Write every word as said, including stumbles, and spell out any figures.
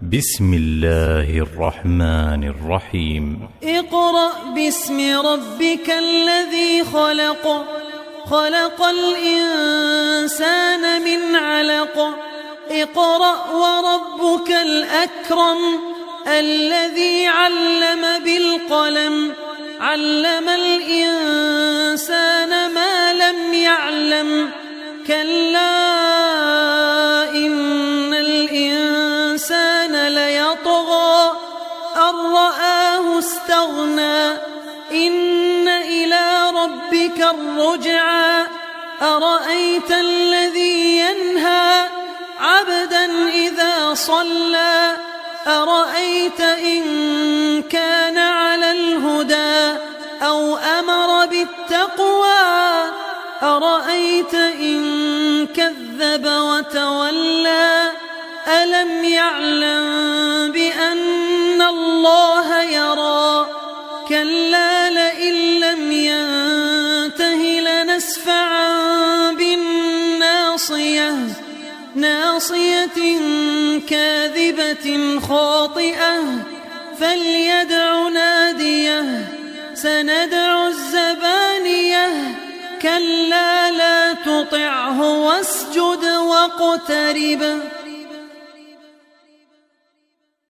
بسم الله الرحمن الرحيم. اقرأ باسم ربك الذي خلق خلق الإنسان من علق اقرأ وربك الأكرم الذي علم بالقلم علم الإنسان ما لم يعلم كلا إن الإنسان ليطغى أن رآه استغنى إن إلى ربك الرجعى أرأيت الذي ينهى عبدا إذا صلى أرأيت إن كان على الهدى أو أمر بالتقوى أرأيت إن كذب وتولى ألم يعلم بأن الله يرى كلا لئن لم ينته لنسفعا بالناصية ناصية كاذبة خاطئة فليدع ناديه سندع الزبانية كلا لا تطعه واسجد واقترب